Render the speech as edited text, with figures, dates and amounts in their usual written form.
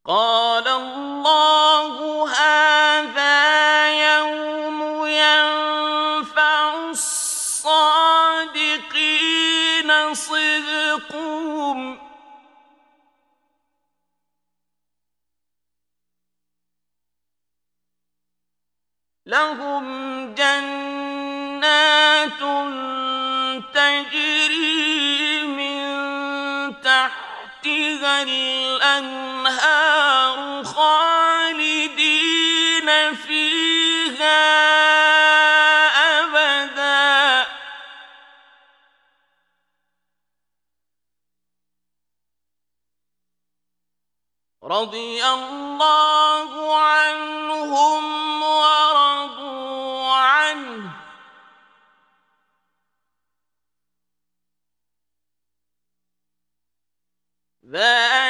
قال الله هذا يوم ينفع الصادقين صدقهم لهم جنات تجري من تحتها الأنهار خالدين فيها أبدا رضي الله عنهم ورضوا عنه ذلك